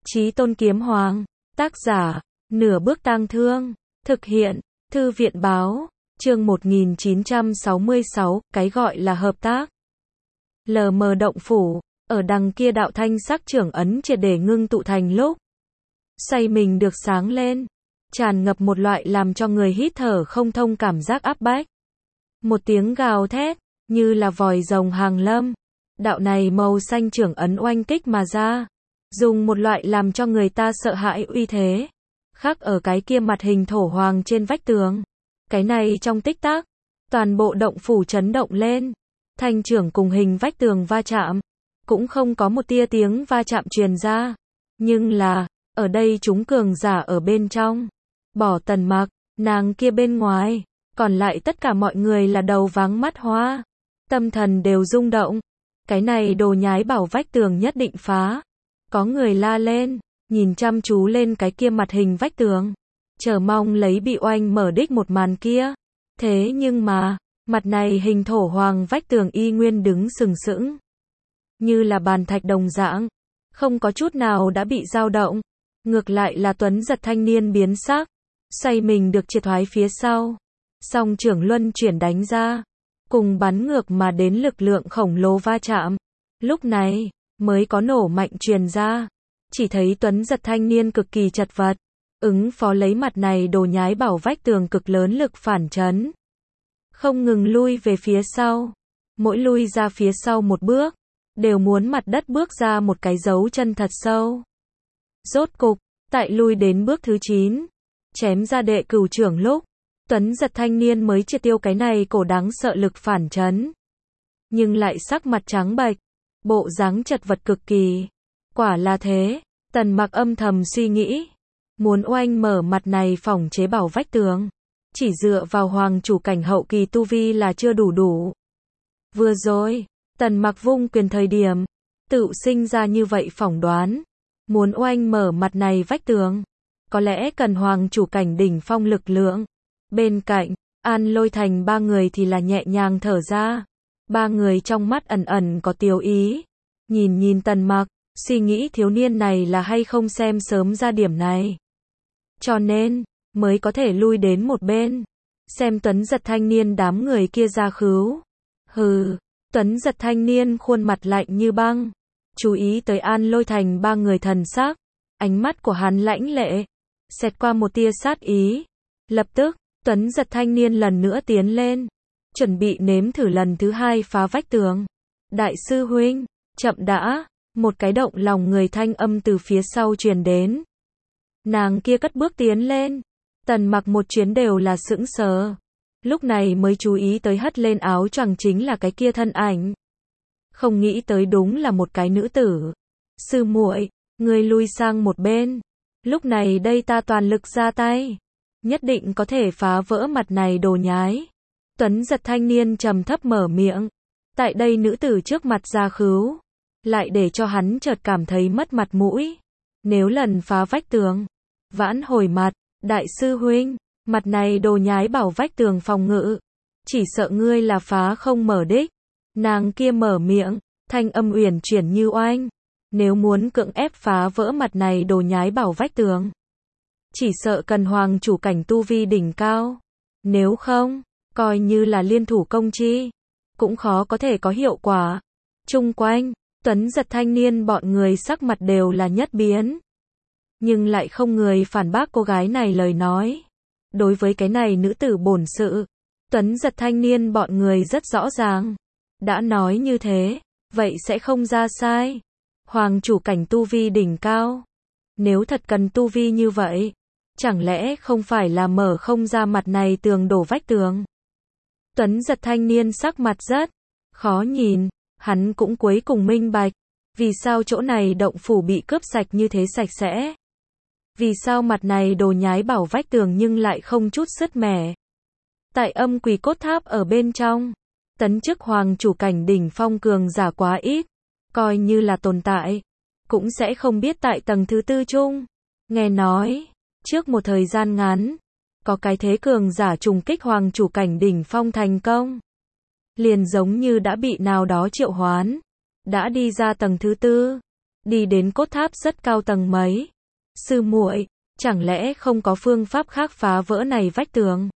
Chí Tôn Kiếm Hoàng, tác giả, Nửa Bước Tang Thương, thực hiện, Thư viện Báo, chương 1966, cái gọi là hợp tác. Lờ mờ động phủ, ở đằng kia đạo thanh sắc trưởng ấn triệt để ngưng tụ thành lúc. Xoay mình được sáng lên, tràn ngập một loại làm cho người hít thở không thông cảm giác áp bách. Một tiếng gào thét, như là vòi rồng hàng lâm. Đạo này màu xanh trưởng ấn oanh kích mà ra, dùng một loại làm cho người ta sợ hãi uy thế, khắc ở cái kia mặt hình thổ hoàng trên vách tường. Cái này trong tích tắc, toàn bộ động phủ chấn động lên, thanh trưởng cùng hình vách tường va chạm, cũng không có một tia tiếng va chạm truyền ra. Nhưng là, ở đây chúng cường giả ở bên trong, bỏ Tần Mặc, nàng kia bên ngoài, còn lại tất cả mọi người là đầu váng mắt hoa, tâm thần đều rung động. Cái này đồ nhái bảo vách tường nhất định phá. Có người la lên, nhìn chăm chú lên cái kia mặt hình vách tường, chờ mong lấy bị oanh mở đích một màn kia. Thế nhưng mà, mặt này hình thổ hoàng vách tường y nguyên đứng sừng sững, như là bàn thạch đồng dạng, không có chút nào đã bị dao động. Ngược lại là Tuấn Giật thanh niên biến sắc, xoay mình được triệt thoái phía sau, song trưởng luân chuyển đánh ra, cùng bắn ngược mà đến lực lượng khổng lồ va chạm. Lúc này, mới có nổ mạnh truyền ra. Chỉ thấy Tuấn Giật thanh niên cực kỳ chật vật, ứng phó lấy mặt này đồ nhái bảo vách tường cực lớn lực phản chấn, không ngừng lui về phía sau. Mỗi lui ra phía sau một bước, đều muốn mặt đất bước ra một cái dấu chân thật sâu. Rốt cục, tại lui đến bước thứ 9, chém ra đệ cửu trưởng lúc, Tuấn Giật thanh niên mới triệt tiêu cái này cổ đáng sợ lực phản chấn. Nhưng lại sắc mặt trắng bệch, bộ dáng chật vật cực kỳ. Quả là thế, Tần Mặc âm thầm suy nghĩ, muốn oanh mở mặt này phòng chế bảo vách tường, chỉ dựa vào hoàng chủ cảnh hậu kỳ tu vi là chưa đủ. Vừa rồi, Tần Mặc vung quyền thời điểm, tự sinh ra như vậy phỏng đoán, muốn oanh mở mặt này vách tường, có lẽ cần hoàng chủ cảnh đỉnh phong lực lượng. Bên cạnh, An Lôi Thành ba người thì là nhẹ nhàng thở ra. Ba người trong mắt ẩn ẩn có tiêu ý, nhìn Tần Mặc, suy nghĩ thiếu niên này là hay không xem sớm ra điểm này, cho nên mới có thể lui đến một bên, xem Tuấn Giật thanh niên đám người kia ra khứu. Hừ. Tuấn Giật thanh niên khuôn mặt lạnh như băng, chú ý tới An Lôi Thành ba người thần sắc, ánh mắt của hắn lãnh lệ, xẹt qua một tia sát ý. Lập tức, Tuấn Giật thanh niên lần nữa tiến lên, chuẩn bị nếm thử lần thứ 2 phá vách tường. Đại sư huynh, chậm đã. Một cái động lòng người thanh âm từ phía sau truyền đến. Nàng kia cất bước tiến lên, Tần Mặc một chuyến đều là sững sờ, lúc này mới chú ý tới hất lên áo choàng chính là cái kia thân ảnh. Không nghĩ tới đúng là một cái nữ tử. Sư muội, ngươi lui sang một bên, lúc này đây ta toàn lực ra tay, nhất định có thể phá vỡ mặt này đồ nhái. Tuấn Giật thanh niên trầm thấp mở miệng, tại đây nữ tử trước mặt ra khứu, lại để cho hắn chợt cảm thấy mất mặt mũi. Nếu lần phá vách tường, vãn hồi mặt, đại sư huynh, mặt này đồ nhái bảo vách tường phòng ngự, chỉ sợ ngươi là phá không mở đích. Nàng kia mở miệng, thanh âm uyển chuyển như oanh. Nếu muốn cưỡng ép phá vỡ mặt này đồ nhái bảo vách tường, chỉ sợ cần hoàng chủ cảnh tu vi đỉnh cao. Nếu không, coi như là liên thủ công chi, cũng khó có thể có hiệu quả. Chung quanh, Tuấn Giật thanh niên bọn người sắc mặt đều là nhất biến, nhưng lại không người phản bác cô gái này lời nói. Đối với cái này nữ tử bổn sự, Tuấn Giật thanh niên bọn người rất rõ ràng. Đã nói như thế, vậy sẽ không ra sai. Hoàng chủ cảnh tu vi đỉnh cao, nếu thật cần tu vi như vậy, chẳng lẽ không phải là mở không ra mặt này tường đổ vách tường. Tuấn Giật thanh niên sắc mặt rất khó nhìn. Hắn cũng cuối cùng minh bạch, vì sao chỗ này động phủ bị cướp sạch như thế sạch sẽ. Vì sao mặt này đồ nhái bảo vách tường nhưng lại không chút sứt mẻ. Tại âm quỷ cốt tháp ở bên trong, tấn chức hoàng chủ cảnh đỉnh phong cường giả quá ít, coi như là tồn tại, cũng sẽ không biết tại tầng thứ 4 chung. Nghe nói, trước một thời gian ngắn, có cái thế cường giả trùng kích hoàng chủ cảnh đỉnh phong thành công. Liền giống như đã bị nào đó triệu hoán, đã đi ra tầng thứ 4, đi đến cốt tháp rất cao tầng mấy. Sư muội, chẳng lẽ không có phương pháp khác phá vỡ này vách tường?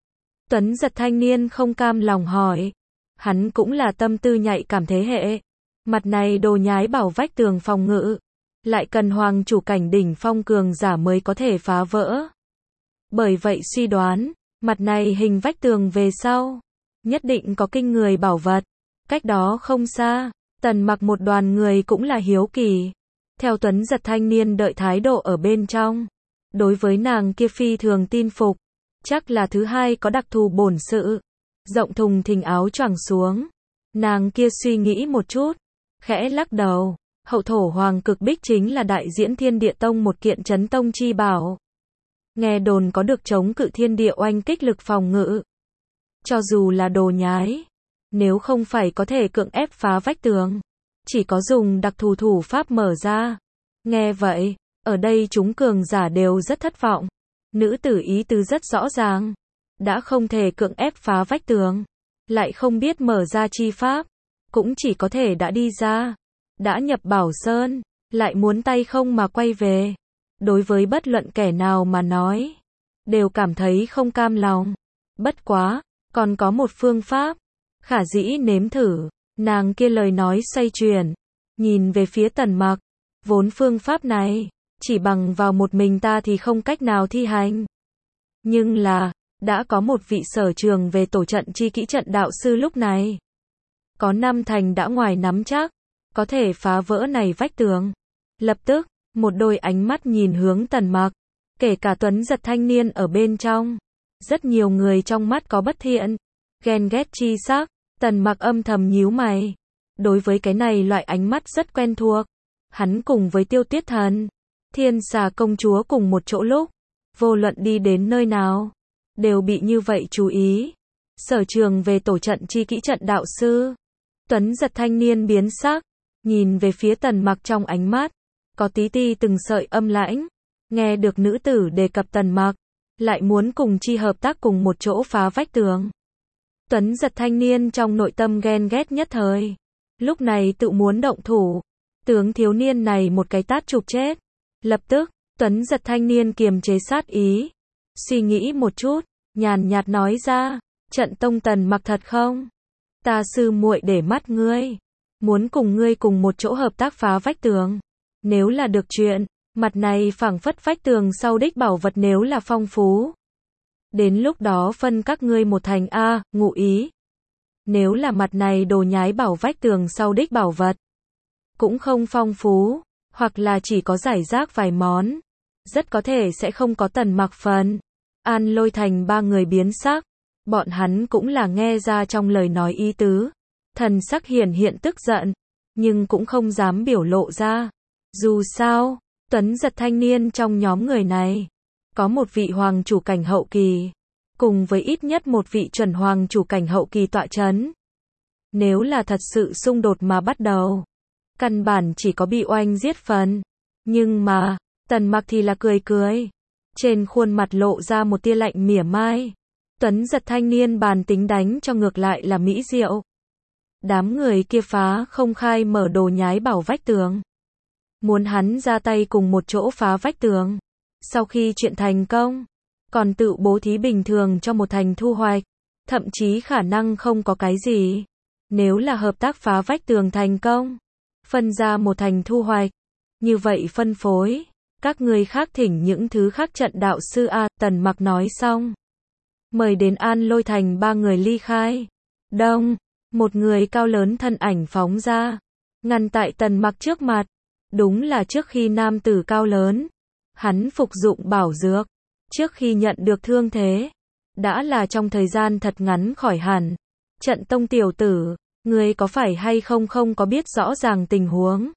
Tuấn Giật thanh niên không cam lòng hỏi. Hắn cũng là tâm tư nhạy cảm thế hệ. Mặt này đồ nhái bảo vách tường phòng ngự, lại cần hoàng chủ cảnh đỉnh phong cường giả mới có thể phá vỡ. Bởi vậy suy đoán, mặt này hình vách tường về sau, nhất định có kinh người bảo vật. Cách đó không xa, Tần Mặc một đoàn người cũng là hiếu kỳ. Theo Tuấn Giật thanh niên đợi thái độ ở bên trong. Đối với nàng kia phi thường tin phục. Chắc là thứ hai có đặc thù bổn sự. Rộng thùng thình áo choàng xuống. Nàng kia suy nghĩ một chút, khẽ lắc đầu. Hậu thổ hoàng cực bích chính là đại diễn thiên địa tông một kiện chấn tông chi bảo. Nghe đồn có được chống cự thiên địa oanh kích lực phòng ngự. Cho dù là đồ nhái, nếu không phải có thể cưỡng ép phá vách tường, chỉ có dùng đặc thù thủ pháp mở ra. Nghe vậy, ở đây chúng cường giả đều rất thất vọng. Nữ tử ý tứ rất rõ ràng. Đã không thể cưỡng ép phá vách tường, lại không biết mở ra chi pháp, cũng chỉ có thể đã đi ra. Đã nhập Bảo Sơn, lại muốn tay không mà quay về. Đối với bất luận kẻ nào mà nói, đều cảm thấy không cam lòng. Bất quá, còn có một phương pháp, khả dĩ nếm thử. Nàng kia lời nói xoay chuyển, nhìn về phía Tần Mặc. Vốn phương pháp này, chỉ bằng vào một mình ta thì không cách nào thi hành. Nhưng là, đã có một vị sở trường về tổ trận chi kỹ trận đạo sư lúc này. Có năm thành đã ngoài nắm chắc, có thể phá vỡ này vách tường. Lập tức, một đôi ánh mắt nhìn hướng Tần Mặc, kể cả Tuấn Giật thanh niên ở bên trong. Rất nhiều người trong mắt có bất thiện, ghen ghét chi sắc. Tần Mặc âm thầm nhíu mày. Đối với cái này loại ánh mắt rất quen thuộc. Hắn cùng với Tiêu Tuyết Thần, Thiên Xà công chúa cùng một chỗ lúc, vô luận đi đến nơi nào, đều bị như vậy chú ý. Sở trường về tổ trận chi kỹ trận đạo sư. Tuấn Giật thanh niên biến sắc, nhìn về phía Tần Mặc trong ánh mắt, có tí ti từng sợi âm lãnh. Nghe được nữ tử đề cập Tần Mặc, lại muốn cùng chi hợp tác cùng một chỗ phá vách tường. Tuấn Giật thanh niên trong nội tâm ghen ghét nhất thời. Lúc này tự muốn động thủ. Tướng thiếu niên này một cái tát chụp chết. Lập tức, Tuấn Giật thanh niên kiềm chế sát ý. Suy nghĩ một chút, nhàn nhạt nói ra, trận tông Tần Mặc thật không? Ta sư muội để mắt ngươi. Muốn cùng ngươi cùng một chỗ hợp tác phá vách tường. Nếu là được chuyện, mặt này phảng phất vách tường sau đích bảo vật nếu là phong phú. Đến lúc đó phân các ngươi một thành A, ngụ ý. Nếu là mặt này đồ nhái bảo vách tường sau đích bảo vật, cũng không phong phú, hoặc là chỉ có giải rác vài món, rất có thể sẽ không có Tần Mặc phần. An Lôi Thành ba người biến sắc, bọn hắn cũng là nghe ra trong lời nói ý tứ, thần sắc hiển hiện tức giận, nhưng cũng không dám biểu lộ ra. Dù sao, Tuấn Giật thanh niên trong nhóm người này, có một vị hoàng chủ cảnh hậu kỳ, cùng với ít nhất một vị chuẩn hoàng chủ cảnh hậu kỳ tọa chấn. Nếu là thật sự xung đột mà bắt đầu, căn bản chỉ có bị oanh giết phần. Nhưng mà, Tần Mặc thì là cười cười. Trên khuôn mặt lộ ra một tia lạnh mỉa mai. Tuấn Giật thanh niên bàn tính đánh cho ngược lại là mỹ diệu. Đám người kia phá không khai mở đồ nhái bảo vách tường. Muốn hắn ra tay cùng một chỗ phá vách tường. Sau khi chuyện thành công, còn tự bố thí bình thường cho một thành thu hoạch. Thậm chí khả năng không có cái gì. Nếu là hợp tác phá vách tường thành công, phân ra một thành thu hoạch. Như vậy phân phối, các người khác thỉnh những thứ khác trận đạo sư A. Tần Mặc nói xong, mời đến An Lôi Thành ba người ly khai. Đông, một người cao lớn thân ảnh phóng ra, ngăn tại Tần Mặc trước mặt. Đúng là trước khi nam tử cao lớn, hắn phục dụng bảo dược, trước khi nhận được thương thế, đã là trong thời gian thật ngắn khỏi hẳn. Trận tông tiểu tử, ngươi có phải hay không có biết rõ ràng tình huống?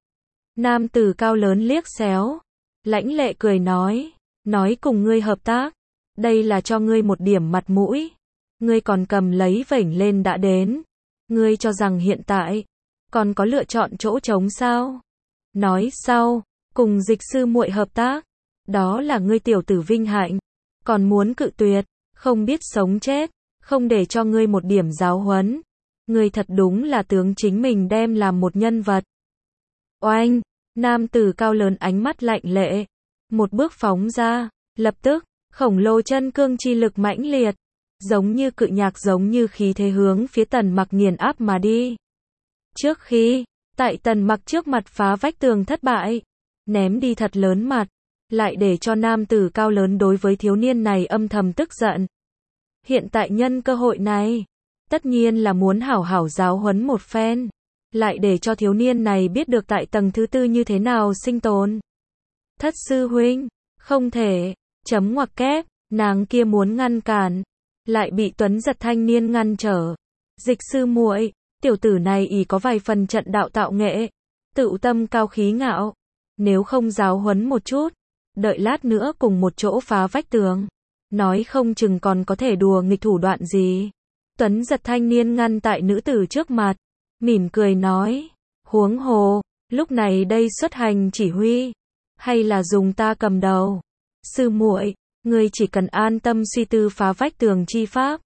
Nam tử cao lớn liếc xéo, lãnh lệ cười nói cùng ngươi hợp tác, đây là cho ngươi một điểm mặt mũi. Ngươi còn cầm lấy vểnh lên đã đến. Ngươi cho rằng hiện tại, còn có lựa chọn chỗ trống sao? Nói sau, cùng dịch sư muội hợp tác, đó là ngươi tiểu tử vinh hạnh. Còn muốn cự tuyệt, không biết sống chết, không để cho ngươi một điểm giáo huấn. Ngươi thật đúng là tướng chính mình đem làm một nhân vật. Oanh, Nam tử cao lớn ánh mắt lạnh lệ, một bước phóng ra, lập tức, khổng lồ chân cương chi lực mãnh liệt, giống như cự nhạc giống như khí thế hướng phía Tần Mặc nghiền áp mà đi. Trước khi, tại Tần Mặc trước mặt phá vách tường thất bại, ném đi thật lớn mặt, lại để cho nam tử cao lớn đối với thiếu niên này âm thầm tức giận. Hiện tại nhân cơ hội này, tất nhiên là muốn hảo hảo giáo huấn một phen, lại để cho thiếu niên này biết được tại tầng thứ tư như thế nào sinh tồn. Thất sư huynh, không thể, chấm ngoặc kép, nàng kia muốn ngăn cản, lại bị Tuấn Giật thanh niên ngăn trở. Dịch sư muội, tiểu tử này ỷ có vài phần trận đạo tạo nghệ, tự tâm cao khí ngạo, nếu không giáo huấn một chút, đợi lát nữa cùng một chỗ phá vách tường, nói không chừng còn có thể đùa nghịch thủ đoạn gì. Tuấn Giật thanh niên ngăn tại nữ tử trước mặt, mỉm cười nói, huống hồ, lúc này đây xuất hành chỉ huy, hay là dùng ta cầm đầu. Sư muội, ngươi chỉ cần an tâm suy tư phá vách tường chi pháp.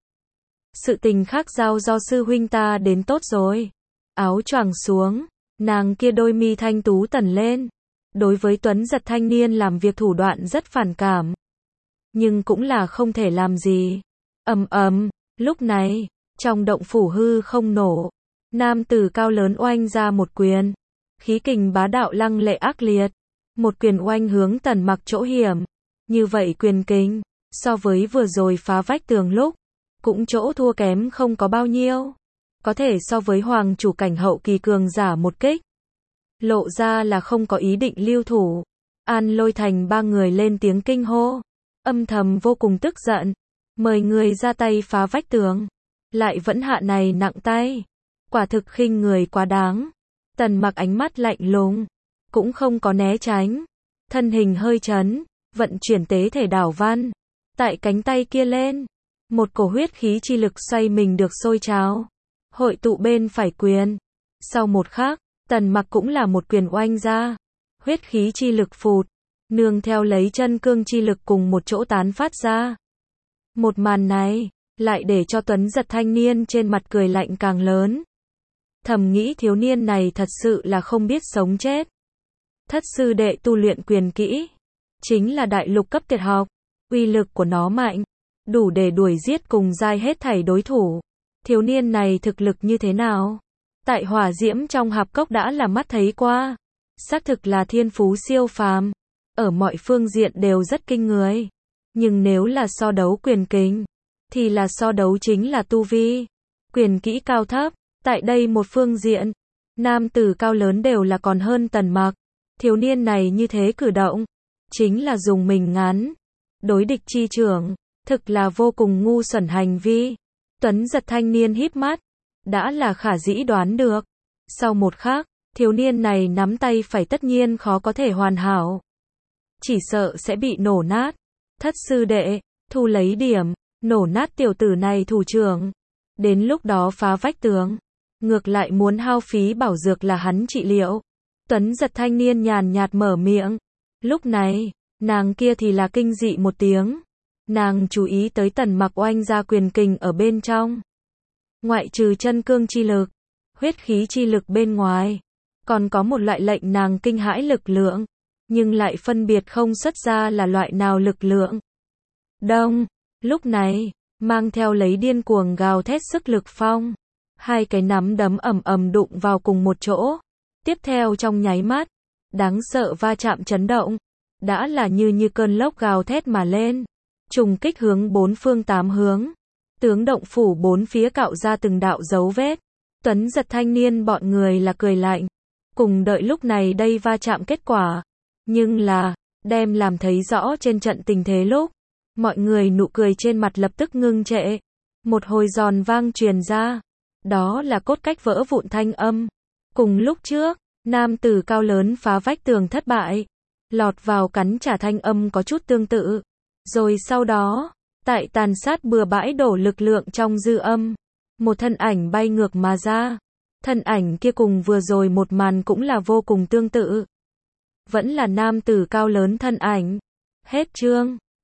Sự tình khác giao do sư huynh ta đến tốt rồi. Áo choàng xuống, nàng kia đôi mi thanh tú tẩn lên. Đối với Tuấn Giật thanh niên làm việc thủ đoạn rất phản cảm, nhưng cũng là không thể làm gì. Ầm ầm, lúc này, trong động phủ hư không nổ, nam tử cao lớn oanh ra một quyền, khí kình bá đạo lăng lệ ác liệt, một quyền oanh hướng Tần Mặc chỗ hiểm. Như vậy quyền kình, so với vừa rồi phá vách tường lúc, cũng chỗ thua kém không có bao nhiêu, có thể so với hoàng chủ cảnh hậu kỳ cường giả một kích. Lộ ra là không có ý định lưu thủ. An Lôi Thành ba người lên tiếng kinh hô, âm thầm vô cùng tức giận, mời người ra tay phá vách tường, lại vẫn hạ này nặng tay, quả thực khinh người quá đáng. Tần Mặc ánh mắt lạnh lùng, cũng không có né tránh, thân hình hơi chấn, vận chuyển tế thể đảo văn, tại cánh tay kia lên, một cổ huyết khí chi lực xoay mình được sôi trào, hội tụ bên phải quyền. Sau một khắc, Tần Mặc cũng là một quyền oanh ra, huyết khí chi lực phụt, nương theo lấy chân cương chi lực cùng một chỗ tán phát ra. Một màn này, lại để cho Tuấn Giật thanh niên trên mặt cười lạnh càng lớn. Thầm nghĩ thiếu niên này thật sự là không biết sống chết. Thất sư đệ tu luyện quyền kỹ, chính là đại lục cấp tuyệt học, uy lực của nó mạnh, đủ để đuổi giết cùng giai hết thảy đối thủ. Thiếu niên này thực lực như thế nào? Tại hỏa diễm trong hạp cốc đã là mắt thấy qua, xác thực là thiên phú siêu phàm, ở mọi phương diện đều rất kinh người. Nhưng nếu là so đấu quyền kình, thì là so đấu chính là tu vi, quyền kỹ cao thấp. Tại đây một phương diện, nam tử cao lớn đều là còn hơn Tần Mặc. Thiếu niên này như thế cử động, chính là dùng mình ngắn đối địch chi trưởng, thực là vô cùng ngu xuẩn hành vi. Tuấn Giật thanh niên híp mắt, đã là khả dĩ đoán được. Sau một khắc, thiếu niên này nắm tay phải tất nhiên khó có thể hoàn hảo, chỉ sợ sẽ bị nổ nát. Thất sư đệ, thu lấy điểm, nổ nát tiểu tử này thủ trưởng. Đến lúc đó phá vách tường, ngược lại muốn hao phí bảo dược là hắn trị liệu. Tuấn Giật thanh niên nhàn nhạt mở miệng. Lúc này, nàng kia thì là kinh dị một tiếng. Nàng chú ý tới Tần Mặc oanh ra quyền kình ở bên trong. Ngoại trừ chân cương chi lực, huyết khí chi lực bên ngoài, còn có một loại lệnh nàng kinh hãi lực lượng, nhưng lại phân biệt không xuất ra là loại nào lực lượng. Đông, lúc này, mang theo lấy điên cuồng gào thét sức lực phong, hai cái nắm đấm ầm ầm đụng vào cùng một chỗ. Tiếp theo trong nháy mắt, đáng sợ va chạm chấn động, đã là như cơn lốc gào thét mà lên, trùng kích hướng bốn phương tám hướng. Tướng động phủ bốn phía cạo ra từng đạo dấu vết. Tuấn Giật thanh niên bọn người là cười lạnh, cùng đợi lúc này đây va chạm kết quả. Nhưng là, đem làm thấy rõ trên trận tình thế lúc, mọi người nụ cười trên mặt lập tức ngưng trệ. Một hồi giòn vang truyền ra, đó là cốt cách vỡ vụn thanh âm. Cùng lúc trước, nam tử cao lớn phá vách tường thất bại, lọt vào cắn trả thanh âm có chút tương tự. Rồi sau đó, tại tàn sát bừa bãi đổ lực lượng trong dư âm, một thân ảnh bay ngược mà ra. Thân ảnh kia cùng vừa rồi một màn cũng là vô cùng tương tự. Vẫn là nam tử cao lớn thân ảnh. Hết chương.